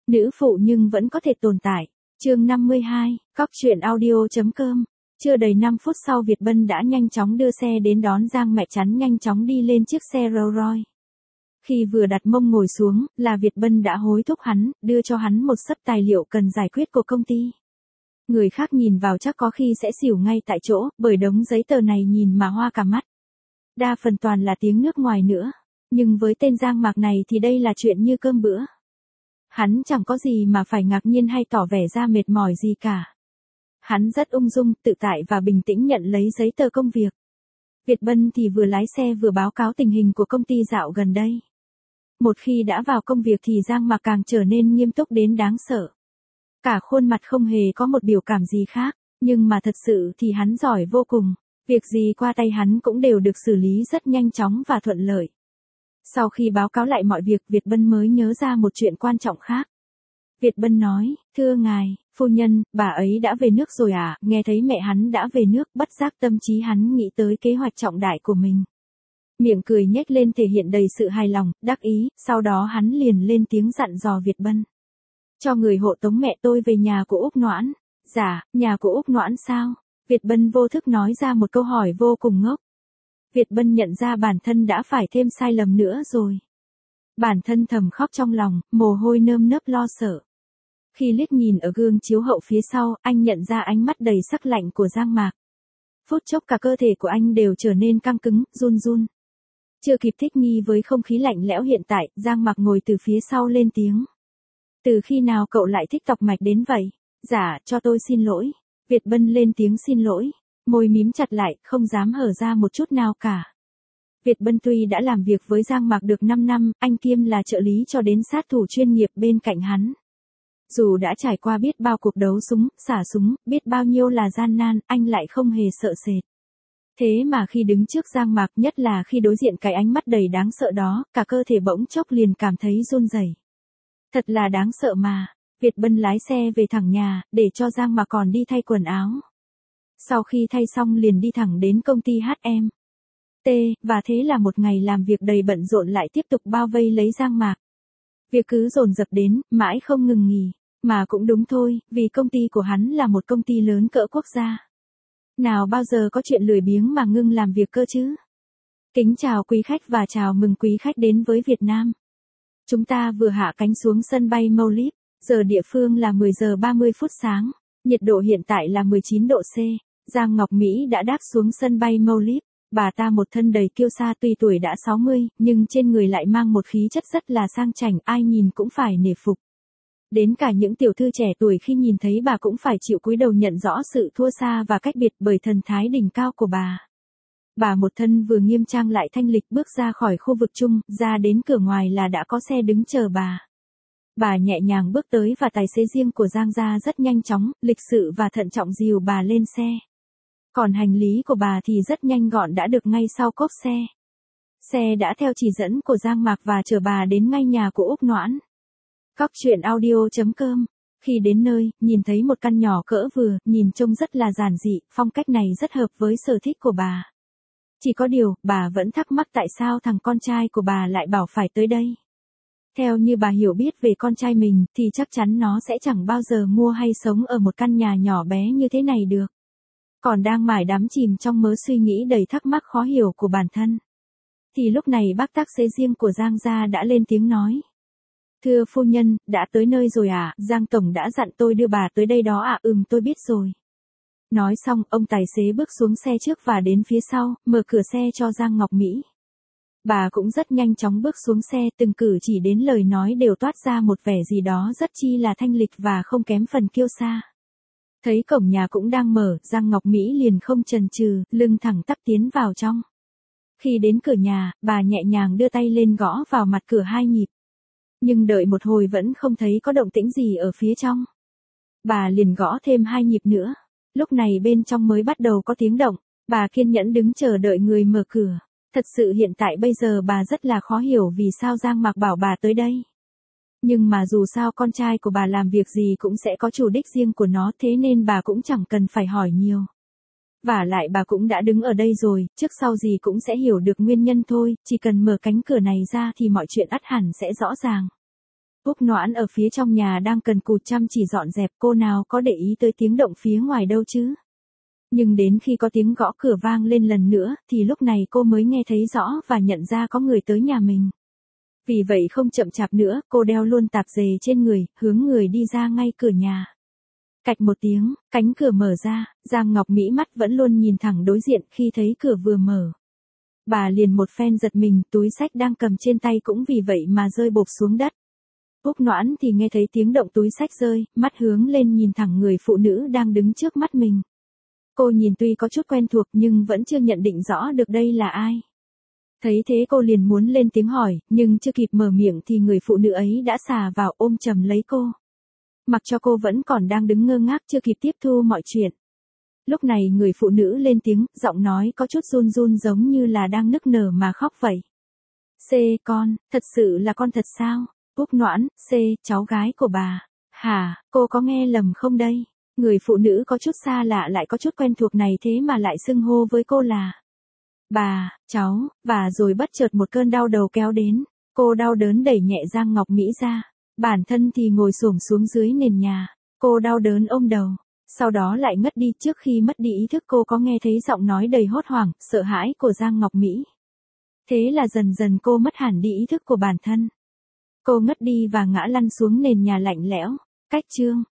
Nữ phụ nhưng vẫn có thể tồn tại. Chương 52, Cóc truyện audio.com. Chưa đầy 5 phút sau Việt Bân đã nhanh chóng đưa xe đến đón Giang Mẹ Chắn nhanh chóng đi lên chiếc xe Rolls Royce. Khi vừa đặt mông ngồi xuống, là Việt Bân đã hối thúc hắn, đưa cho hắn một xấp tài liệu cần giải quyết của công ty. Người khác nhìn vào chắc có khi sẽ xỉu ngay tại chỗ, bởi đống giấy tờ này nhìn mà hoa cả mắt. Đa phần toàn là tiếng nước ngoài nữa. Nhưng với tên Giang Mạc này thì đây là chuyện như cơm bữa. Hắn chẳng có gì mà phải ngạc nhiên hay tỏ vẻ ra mệt mỏi gì cả. Hắn rất ung dung, tự tại và bình tĩnh nhận lấy giấy tờ công việc. Việt Bân thì vừa lái xe vừa báo cáo tình hình của công ty dạo gần đây. Một khi đã vào công việc thì Giang Mạc càng trở nên nghiêm túc đến đáng sợ. Cả khuôn mặt không hề có một biểu cảm gì khác, nhưng mà thật sự thì hắn giỏi vô cùng. Việc gì qua tay hắn cũng đều được xử lý rất nhanh chóng và thuận lợi. Sau khi báo cáo lại mọi việc, Việt Bân mới nhớ ra một chuyện quan trọng khác. Việt Bân nói, thưa ngài, phu nhân, bà ấy đã về nước rồi à? Nghe thấy mẹ hắn đã về nước, bất giác tâm trí hắn nghĩ tới kế hoạch trọng đại của mình. Miệng cười nhếch lên thể hiện đầy sự hài lòng, đắc ý, sau đó hắn liền lên tiếng dặn dò Việt Bân. Cho người hộ tống mẹ tôi về nhà của Úc Noãn. Dạ, nhà của Úc Noãn sao? Việt Bân vô thức nói ra một câu hỏi vô cùng ngốc. Việt Bân nhận ra bản thân đã phải thêm sai lầm nữa rồi. Bản thân thầm khóc trong lòng, mồ hôi nơm nớp lo sợ. Khi liếc nhìn ở gương chiếu hậu phía sau, anh nhận ra ánh mắt đầy sắc lạnh của Giang Mạc. Phút chốc cả cơ thể của anh đều trở nên căng cứng, run run. Chưa kịp thích nghi với không khí lạnh lẽo hiện tại, Giang Mạc ngồi từ phía sau lên tiếng. Từ khi nào cậu lại thích tọc mạch đến vậy? Dạ, cho tôi xin lỗi. Việt Bân lên tiếng xin lỗi. Môi mím chặt lại, không dám hở ra một chút nào cả. Việt Bân tuy đã làm việc với Giang Mạc được 5 năm, anh kiêm là trợ lý cho đến sát thủ chuyên nghiệp bên cạnh hắn. Dù đã trải qua biết bao cuộc đấu súng, xả súng, biết bao nhiêu là gian nan, anh lại không hề sợ sệt. Thế mà khi đứng trước Giang Mạc, nhất là khi đối diện cái ánh mắt đầy đáng sợ đó, cả cơ thể bỗng chốc liền cảm thấy run rẩy. Thật là đáng sợ mà. Việt Bân lái xe về thẳng nhà, để cho Giang Mạc còn đi thay quần áo. Sau khi thay xong liền đi thẳng đến công ty HM. Và thế là một ngày làm việc đầy bận rộn lại tiếp tục bao vây lấy Giang Mạc. Việc cứ dồn dập đến, mãi không ngừng nghỉ. Mà cũng đúng thôi, vì công ty của hắn là một công ty lớn cỡ quốc gia. Nào bao giờ có chuyện lười biếng mà ngưng làm việc cơ chứ? Kính chào quý khách và chào mừng quý khách đến với Việt Nam. Chúng ta vừa hạ cánh xuống sân bay Maldives, giờ địa phương là 10 giờ 30 phút sáng, nhiệt độ hiện tại là 19 độ C. Giang Ngọc Mỹ đã đáp xuống sân bay Maldives, bà ta một thân đầy kiêu sa tuy tuổi đã 60, nhưng trên người lại mang một khí chất rất là sang chảnh, ai nhìn cũng phải nể phục. Đến cả những tiểu thư trẻ tuổi khi nhìn thấy bà cũng phải chịu cúi đầu nhận rõ sự thua xa và cách biệt bởi thần thái đỉnh cao của bà. Bà một thân vừa nghiêm trang lại thanh lịch bước ra khỏi khu vực chung, ra đến cửa ngoài là đã có xe đứng chờ bà. Bà nhẹ nhàng bước tới và tài xế riêng của Giang gia rất nhanh chóng, lịch sự và thận trọng dìu bà lên xe. Còn hành lý của bà thì rất nhanh gọn đã được ngay sau cốp xe. Xe đã theo chỉ dẫn của Giang Mạc và chở bà đến ngay nhà của Úc Noãn. Cóc truyện audio.com. Khi đến nơi, nhìn thấy một căn nhỏ cỡ vừa, nhìn trông rất là giản dị, phong cách này rất hợp với sở thích của bà. Chỉ có điều, bà vẫn thắc mắc tại sao thằng con trai của bà lại bảo phải tới đây. Theo như bà hiểu biết về con trai mình, thì chắc chắn nó sẽ chẳng bao giờ mua hay sống ở một căn nhà nhỏ bé như thế này được. Còn đang mải đắm chìm trong mớ suy nghĩ đầy thắc mắc khó hiểu của bản thân. Thì lúc này bác tác xế riêng của Giang gia đã lên tiếng nói. Thưa phu nhân, đã tới nơi rồi à? Giang Tổng đã dặn tôi đưa bà tới đây đó à? Tôi biết rồi. Nói xong, ông tài xế bước xuống xe trước và đến phía sau, mở cửa xe cho Giang Ngọc Mỹ. Bà cũng rất nhanh chóng bước xuống xe, từng cử chỉ đến lời nói đều toát ra một vẻ gì đó rất chi là thanh lịch và không kém phần kiêu sa. Thấy cổng nhà cũng đang mở, Giang Ngọc Mỹ liền không chần chừ, lưng thẳng tắp tiến vào trong. Khi đến cửa nhà, bà nhẹ nhàng đưa tay lên gõ vào mặt cửa 2 nhịp. Nhưng đợi một hồi vẫn không thấy có động tĩnh gì ở phía trong. Bà liền gõ thêm 2 nhịp nữa. Lúc này bên trong mới bắt đầu có tiếng động, bà kiên nhẫn đứng chờ đợi người mở cửa. Thật sự hiện tại bây giờ bà rất là khó hiểu vì sao Giang Mạc bảo bà tới đây. Nhưng mà dù sao con trai của bà làm việc gì cũng sẽ có chủ đích riêng của nó, thế nên bà cũng chẳng cần phải hỏi nhiều. Vả lại bà cũng đã đứng ở đây rồi, trước sau gì cũng sẽ hiểu được nguyên nhân thôi, chỉ cần mở cánh cửa này ra thì mọi chuyện ắt hẳn sẽ rõ ràng. Úc Noãn ở phía trong nhà đang cần cù chăm chỉ dọn dẹp, cô nào có để ý tới tiếng động phía ngoài đâu chứ. Nhưng đến khi có tiếng gõ cửa vang lên lần nữa, thì lúc này cô mới nghe thấy rõ và nhận ra có người tới nhà mình. Vì vậy không chậm chạp nữa, cô đeo luôn tạp dề trên người, hướng người đi ra ngay cửa nhà. Cạch một tiếng, cánh cửa mở ra, Giang Ngọc Mỹ mắt vẫn luôn nhìn thẳng đối diện khi thấy cửa vừa mở. Bà liền một phen giật mình, túi xách đang cầm trên tay cũng vì vậy mà rơi bộp xuống đất. Úc Noãn thì nghe thấy tiếng động túi xách rơi, mắt hướng lên nhìn thẳng người phụ nữ đang đứng trước mắt mình. Cô nhìn tuy có chút quen thuộc nhưng vẫn chưa nhận định rõ được đây là ai. Thấy thế cô liền muốn lên tiếng hỏi, nhưng chưa kịp mở miệng thì người phụ nữ ấy đã xà vào ôm chầm lấy cô. Mặc cho cô vẫn còn đang đứng ngơ ngác chưa kịp tiếp thu mọi chuyện. Lúc này người phụ nữ lên tiếng, giọng nói có chút run run giống như là đang nức nở mà khóc vậy. Con, thật sự là con thật sao? Úc Noãn, cháu gái của bà. Hả, cô có nghe lầm không đây? Người phụ nữ có chút xa lạ lại có chút quen thuộc này thế mà lại xưng hô với cô là bà, cháu, và rồi bất chợt một cơn đau đầu kéo đến. Cô đau đớn đẩy nhẹ Giang Ngọc Mỹ ra. Bản thân thì ngồi xổm xuống dưới nền nhà. Cô đau đớn ôm đầu. Sau đó lại ngất đi. Trước khi mất đi ý thức cô có nghe thấy giọng nói đầy hốt hoảng, sợ hãi của Giang Ngọc Mỹ. Thế là dần dần cô mất hẳn đi ý thức của bản thân. Cô ngất đi và ngã lăn xuống nền nhà lạnh lẽo. Cách chương